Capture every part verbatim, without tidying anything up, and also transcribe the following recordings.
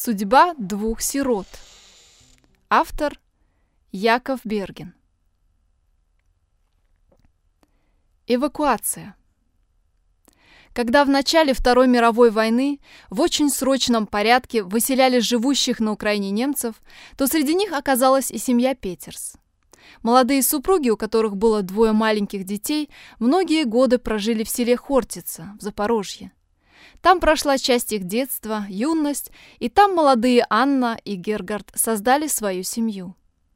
Судьба двух сирот. Автор Яков Берген. Эвакуация. Когда в начале Второй мировой войны в очень срочном порядке выселяли живущих на Украине немцев, то среди них оказалась и семья Петерс. Молодые супруги, у которых было двое маленьких детей, многие годы прожили в селе Хортица в Запорожье. Там прошла часть их детства, юность, и там молодые Анна и Гергард создали свою семью.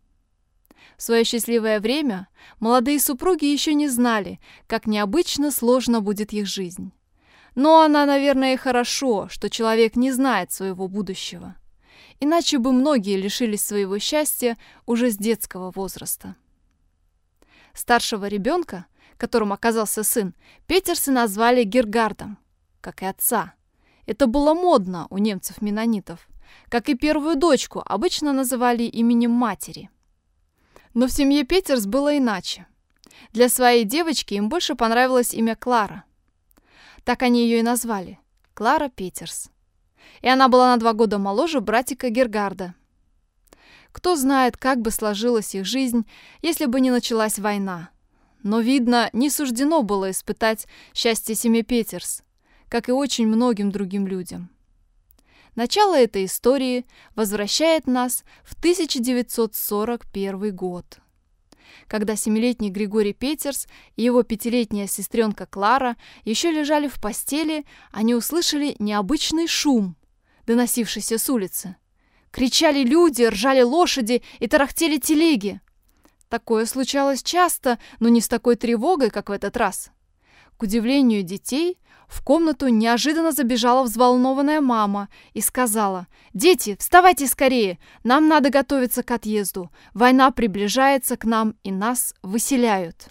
В свое счастливое время молодые супруги еще не знали, как необычно сложно будет их жизнь. Но она, наверное, и хорошо, что человек не знает своего будущего. Иначе бы многие лишились своего счастья уже с детского возраста. Старшего ребенка, которым оказался сын, Петерсы назвали Гергардом, как и отца. Это было модно у немцев-меннонитов. Как и первую дочку обычно называли именем матери. Но в семье Петерс было иначе. Для своей девочки им больше понравилось имя Клара. Так они ее и назвали – Клара Петерс. И она была на два года моложе братика Гергарда. Кто знает, как бы сложилась их жизнь, если бы не началась война. Но, видно, не суждено было испытать счастье семьи Петерс, как и очень многим другим людям. Начало этой истории возвращает нас в тысяча девятьсот сорок первый год. Когда семилетний Григорий Петерс и его пятилетняя сестренка Клара еще лежали в постели, они услышали необычный шум, доносившийся с улицы. Кричали люди, ржали лошади и тарахтели телеги. Такое случалось часто, но не с такой тревогой, как в этот раз. К удивлению детей, в комнату неожиданно забежала взволнованная мама и сказала: «Дети, вставайте скорее, нам надо готовиться к отъезду. Война приближается к нам, и нас выселяют».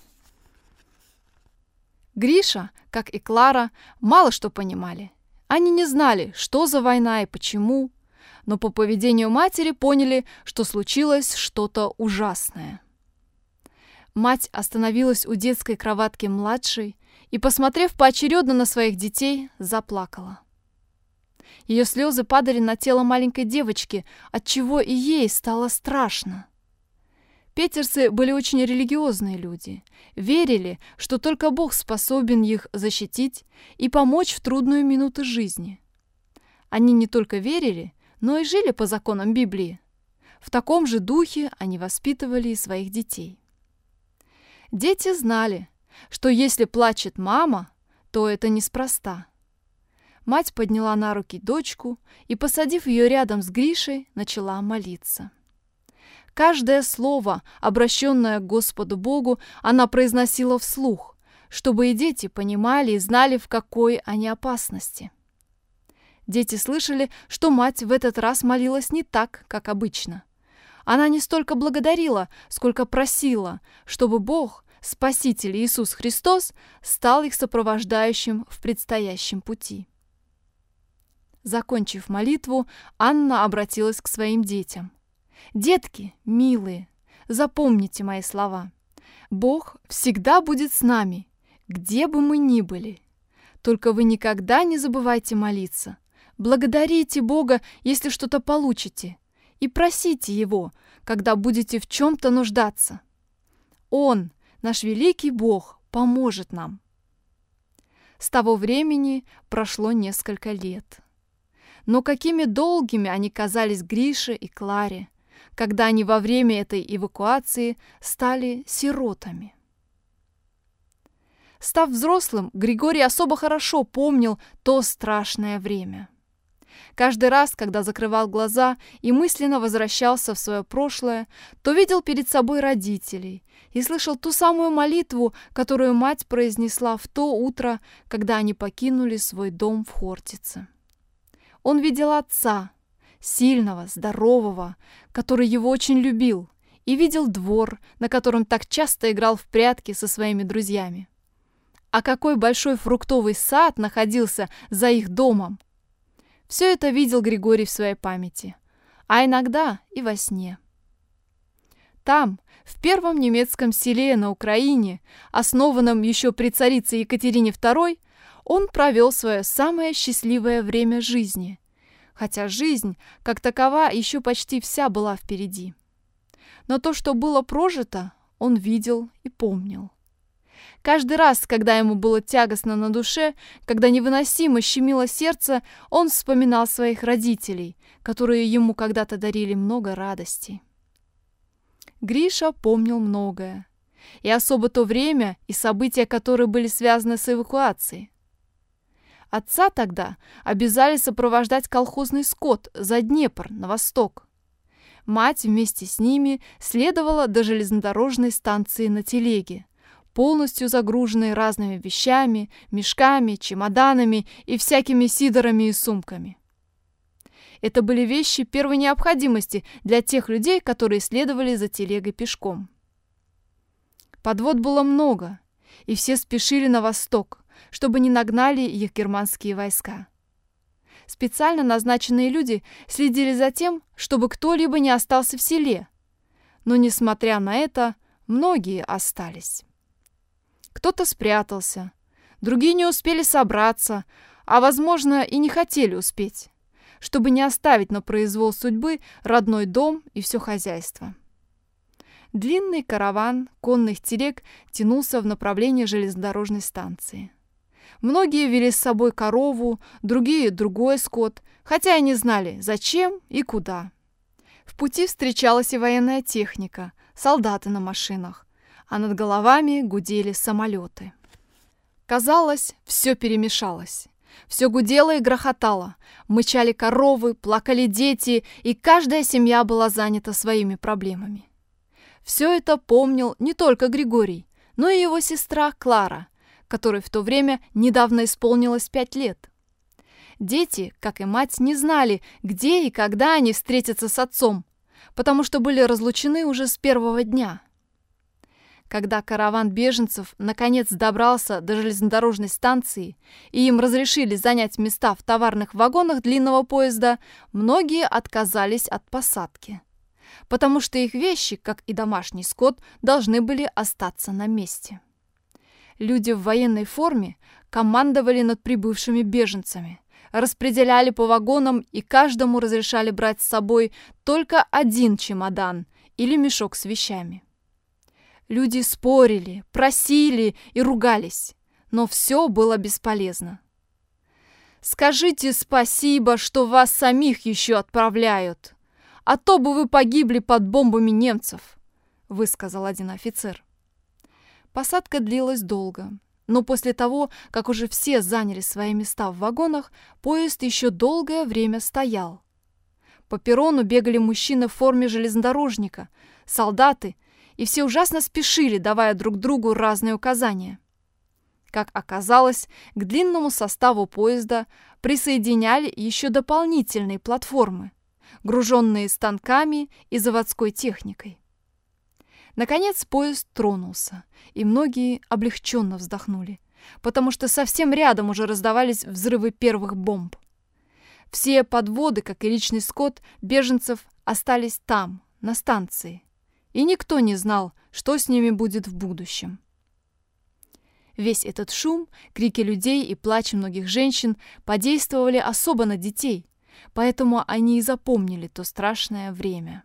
Гриша, как и Клара, мало что понимали. Они не знали, что за война и почему, но по поведению матери поняли, что случилось что-то ужасное. Мать остановилась у детской кроватки младшей и, посмотрев поочередно на своих детей, заплакала. Ее слезы падали на тело маленькой девочки, отчего и ей стало страшно. Петерсы были очень религиозные люди, верили, что только Бог способен их защитить и помочь в трудную минуту жизни. Они не только верили, но и жили по законам Библии. В таком же духе они воспитывали и своих детей. Дети знали, что если плачет мама, то это неспроста. Мать подняла на руки дочку и, посадив ее рядом с Гришей, начала молиться. Каждое слово, обращенное к Господу Богу, она произносила вслух, чтобы и дети понимали и знали, в какой они опасности. Дети слышали, что мать в этот раз молилась не так, как обычно. Она не столько благодарила, сколько просила, чтобы Бог, Спаситель Иисус Христос, стал их сопровождающим в предстоящем пути. Закончив молитву, Анна обратилась к своим детям. «Детки, милые, запомните мои слова. Бог всегда будет с нами, где бы мы ни были. Только вы никогда не забывайте молиться. Благодарите Бога, если что-то получите, и просите Его, когда будете в чем-то нуждаться. Он, наш великий Бог, поможет нам». С того времени прошло несколько лет. Но какими долгими они казались Грише и Кларе, когда они во время этой эвакуации стали сиротами. Став взрослым, Григорий особо хорошо помнил то страшное время. Каждый раз, когда закрывал глаза и мысленно возвращался в свое прошлое, то видел перед собой родителей и слышал ту самую молитву, которую мать произнесла в то утро, когда они покинули свой дом в Хортице. Он видел отца, сильного, здорового, который его очень любил, и видел двор, на котором так часто играл в прятки со своими друзьями. А какой большой фруктовый сад находился за их домом! Все это видел Григорий в своей памяти, а иногда и во сне. Там, в первом немецком селе на Украине, основанном еще при царице Екатерине второй, он провел свое самое счастливое время жизни, хотя жизнь, как такова, еще почти вся была впереди. Но то, что было прожито, он видел и помнил. Каждый раз, когда ему было тягостно на душе, когда невыносимо щемило сердце, он вспоминал своих родителей, которые ему когда-то дарили много радостей. Гриша помнил многое, и особо то время и события, которые были связаны с эвакуацией. Отца тогда обязали сопровождать колхозный скот за Днепр на восток. Мать вместе с ними следовала до железнодорожной станции на телеге, полностью загруженной разными вещами, мешками, чемоданами и всякими сидорами и сумками. Это были вещи первой необходимости для тех людей, которые следовали за телегой пешком. Подвод было много, и все спешили на восток, чтобы не нагнали их германские войска. Специально назначенные люди следили за тем, чтобы кто-либо не остался в селе, но, несмотря на это, многие остались. Кто-то спрятался, другие не успели собраться, а, возможно, и не хотели успеть, чтобы не оставить на произвол судьбы родной дом и все хозяйство. Длинный караван конных телег тянулся в направлении железнодорожной станции. Многие вели с собой корову, другие — другой скот, хотя и не знали, зачем и куда. В пути встречалась и военная техника, солдаты на машинах, а над головами гудели самолеты. Казалось, все перемешалось. Все гудело и грохотало. Мычали коровы, плакали дети, и каждая семья была занята своими проблемами. Все это помнил не только Григорий, но и его сестра Клара, которой в то время недавно исполнилось пять лет. Дети, как и мать, не знали, где и когда они встретятся с отцом, потому что были разлучены уже с первого дня. Когда караван беженцев наконец добрался до железнодорожной станции и им разрешили занять места в товарных вагонах длинного поезда, многие отказались от посадки, потому что их вещи, как и домашний скот, должны были остаться на месте. Люди в военной форме командовали над прибывшими беженцами, распределяли по вагонам и каждому разрешали брать с собой только один чемодан или мешок с вещами. Люди спорили, просили и ругались, но все было бесполезно. «Скажите спасибо, что вас самих еще отправляют, а то бы вы погибли под бомбами немцев», — высказал один офицер. Посадка длилась долго, но после того, как уже все заняли свои места в вагонах, поезд еще долгое время стоял. По перрону бегали мужчины в форме железнодорожника, солдаты, и все ужасно спешили, давая друг другу разные указания. Как оказалось, к длинному составу поезда присоединяли еще дополнительные платформы, груженные станками и заводской техникой. Наконец поезд тронулся, и многие облегченно вздохнули, потому что совсем рядом уже раздавались взрывы первых бомб. Все подводы, как и личный скот беженцев, остались там, на станции, и никто не знал, что с ними будет в будущем. Весь этот шум, крики людей и плач многих женщин подействовали особо на детей, поэтому они и запомнили то страшное время.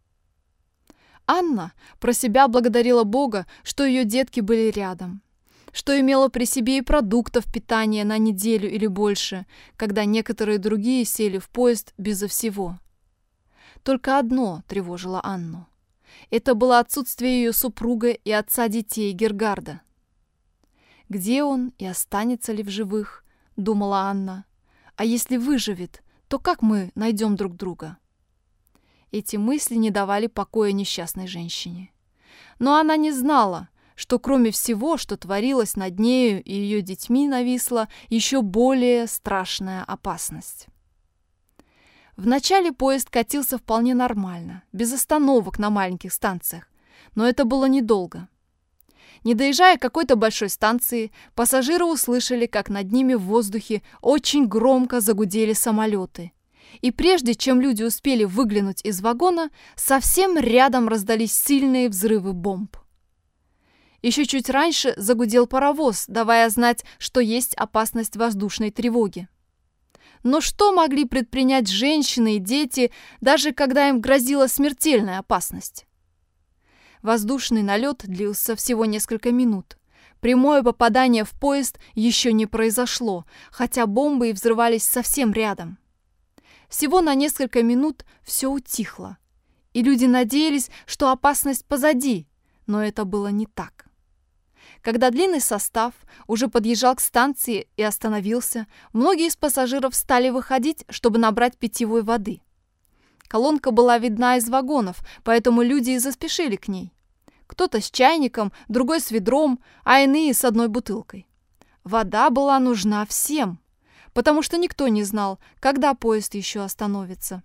Анна про себя благодарила Бога, что ее детки были рядом, что имела при себе и продуктов питания на неделю или больше, когда некоторые другие сели в поезд безо всего. Только одно тревожило Анну. Это было отсутствие ее супруга и отца детей Гергарда. «Где он и останется ли в живых?» — думала Анна. «А если выживет, то как мы найдем друг друга?» Эти мысли не давали покоя несчастной женщине. Но она не знала, что кроме всего, что творилось над нею и ее детьми, нависла еще более страшная опасность. Вначале поезд катился вполне нормально, без остановок на маленьких станциях, но это было недолго. Не доезжая к какой-то большой станции, пассажиры услышали, как над ними в воздухе очень громко загудели самолеты. И прежде чем люди успели выглянуть из вагона, совсем рядом раздались сильные взрывы бомб. Еще чуть раньше загудел паровоз, давая знать, что есть опасность воздушной тревоги. Но что могли предпринять женщины и дети, даже когда им грозила смертельная опасность? Воздушный налет длился всего несколько минут. Прямое попадание в поезд еще не произошло, хотя бомбы и взрывались совсем рядом. Всего на несколько минут все утихло, и люди надеялись, что опасность позади, но это было не так. Когда длинный состав уже подъезжал к станции и остановился, многие из пассажиров стали выходить, чтобы набрать питьевой воды. Колонка была видна из вагонов, поэтому люди и заспешили к ней. Кто-то с чайником, другой с ведром, а иные с одной бутылкой. Вода была нужна всем, потому что никто не знал, когда поезд еще остановится.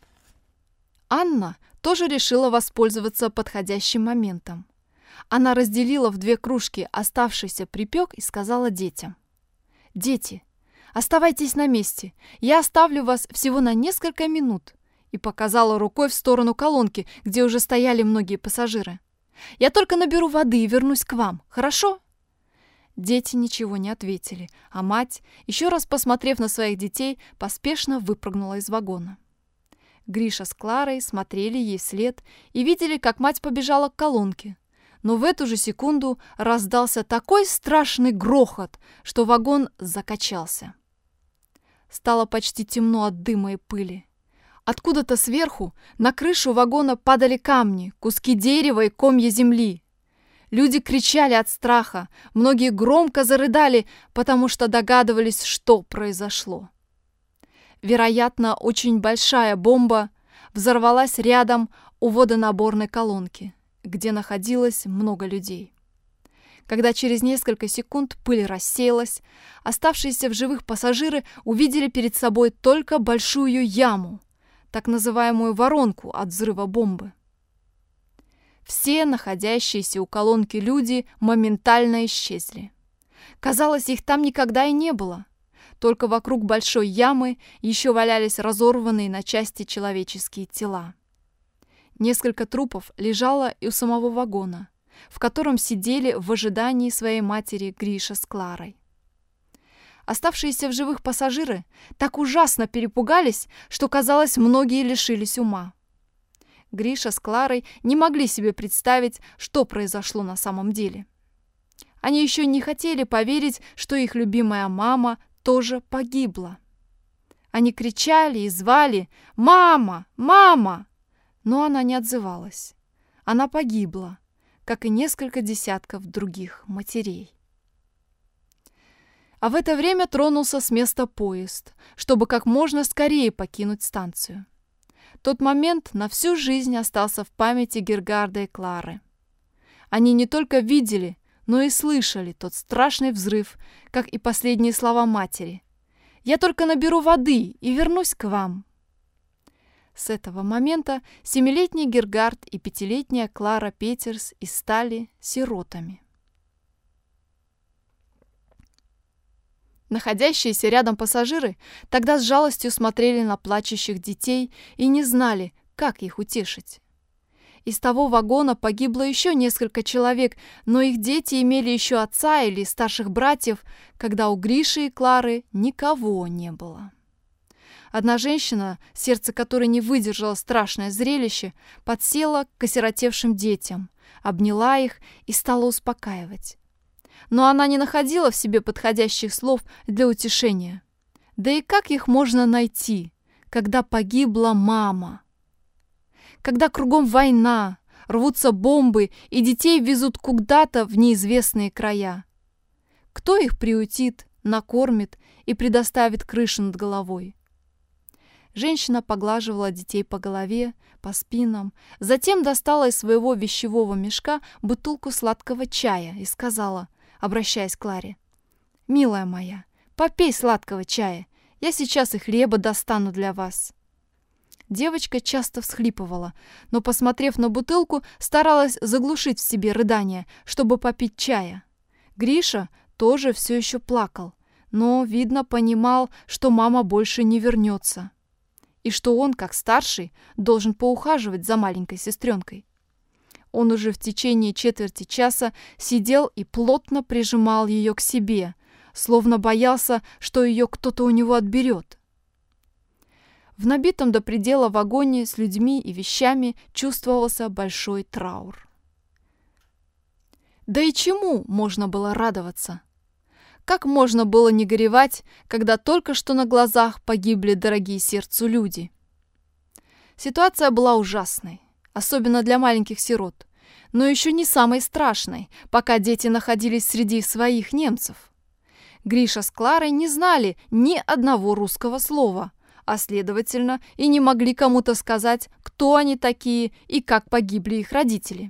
Анна тоже решила воспользоваться подходящим моментом. Она разделила в две кружки оставшийся припек и сказала детям: «Дети, оставайтесь на месте, я оставлю вас всего на несколько минут», и показала рукой в сторону колонки, где уже стояли многие пассажиры. «Я только наберу воды и вернусь к вам, хорошо?» Дети ничего не ответили, а мать, еще раз посмотрев на своих детей, поспешно выпрыгнула из вагона. Гриша с Кларой смотрели ей вслед и видели, как мать побежала к колонке. Но в эту же секунду раздался такой страшный грохот, что вагон закачался. Стало почти темно от дыма и пыли. Откуда-то сверху на крышу вагона падали камни, куски дерева и комья земли. Люди кричали от страха, многие громко зарыдали, потому что догадывались, что произошло. Вероятно, очень большая бомба взорвалась рядом у водонаборной колонки, где находилось много людей. Когда через несколько секунд пыль рассеялась, оставшиеся в живых пассажиры увидели перед собой только большую яму, так называемую воронку от взрыва бомбы. Все находящиеся у колонки люди моментально исчезли. Казалось, их там никогда и не было. Только вокруг большой ямы еще валялись разорванные на части человеческие тела. Несколько трупов лежало и у самого вагона, в котором сидели в ожидании своей матери Гриша с Кларой. Оставшиеся в живых пассажиры так ужасно перепугались, что, казалось, многие лишились ума. Гриша с Кларой не могли себе представить, что произошло на самом деле. Они еще не хотели поверить, что их любимая мама тоже погибла. Они кричали и звали «Мама! Мама!», но она не отзывалась. Она погибла, как и несколько десятков других матерей. А в это время тронулся с места поезд, чтобы как можно скорее покинуть станцию. Тот момент на всю жизнь остался в памяти Гергарда и Клары. Они не только видели, но и слышали тот страшный взрыв, как и последние слова матери. «Я только наберу воды и вернусь к вам». С этого момента семилетний Гергард и пятилетняя Клара Петерс и стали сиротами. Находящиеся рядом пассажиры тогда с жалостью смотрели на плачущих детей и не знали, как их утешить. Из того вагона погибло еще несколько человек, но их дети имели еще отца или старших братьев, когда у Гриши и Клары никого не было. Одна женщина, сердце которой не выдержало страшное зрелище, подсела к осиротевшим детям, обняла их и стала успокаивать. Но она не находила в себе подходящих слов для утешения. Да и как их можно найти, когда погибла мама? Когда кругом война, рвутся бомбы и детей везут куда-то в неизвестные края. Кто их приютит, накормит и предоставит крышу над головой? Женщина поглаживала детей по голове, по спинам, затем достала из своего вещевого мешка бутылку сладкого чая и сказала, обращаясь к Кларе: «Милая моя, попей сладкого чая, я сейчас и хлеба достану для вас». Девочка часто всхлипывала, но, посмотрев на бутылку, старалась заглушить в себе рыдания, чтобы попить чая. Гриша тоже все еще плакал, но, видно, понимал, что мама больше не вернется, и что он, как старший, должен поухаживать за маленькой сестренкой. Он уже в течение четверти часа сидел и плотно прижимал ее к себе, словно боялся, что ее кто-то у него отберет. В набитом до предела вагоне с людьми и вещами чувствовался большой траур. Да и чему можно было радоваться? Как можно было не горевать, когда только что на глазах погибли дорогие сердцу люди? Ситуация была ужасной, особенно для маленьких сирот, но еще не самой страшной, пока дети находились среди своих немцев. Гриша с Кларой не знали ни одного русского слова, а следовательно и не могли кому-то сказать, кто они такие и как погибли их родители.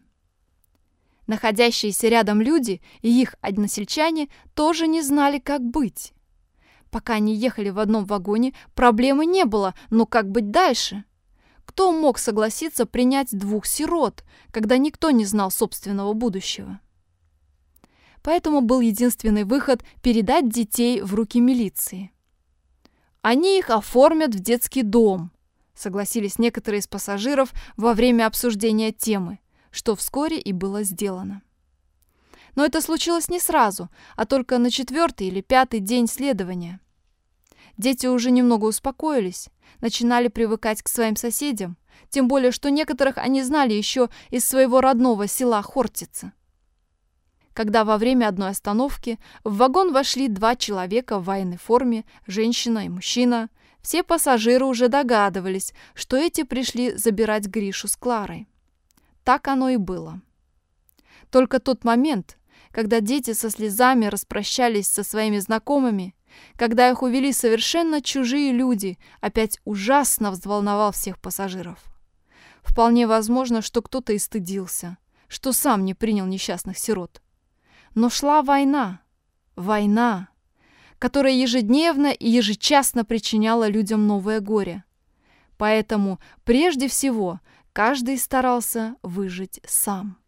Находящиеся рядом люди и их односельчане тоже не знали, как быть. Пока они ехали в одном вагоне, проблемы не было, но как быть дальше? Кто мог согласиться принять двух сирот, когда никто не знал собственного будущего? Поэтому был единственный выход – передать детей в руки милиции. «Они их оформят в детский дом», – согласились некоторые из пассажиров во время обсуждения темы, что вскоре и было сделано. Но это случилось не сразу, а только на четвертый или пятый день следования. Дети уже немного успокоились, начинали привыкать к своим соседям, тем более, что некоторых они знали еще из своего родного села Хортица. Когда во время одной остановки в вагон вошли два человека в военной форме, женщина и мужчина, все пассажиры уже догадывались, что эти пришли забирать Гришу с Кларой. Так оно и было. Только тот момент, когда дети со слезами распрощались со своими знакомыми, когда их увели совершенно чужие люди, опять ужасно взволновал всех пассажиров. Вполне возможно, что кто-то и стыдился, что сам не принял несчастных сирот. Но шла война, война, которая ежедневно и ежечасно причиняла людям новое горе. Поэтому прежде всего каждый старался выжить сам.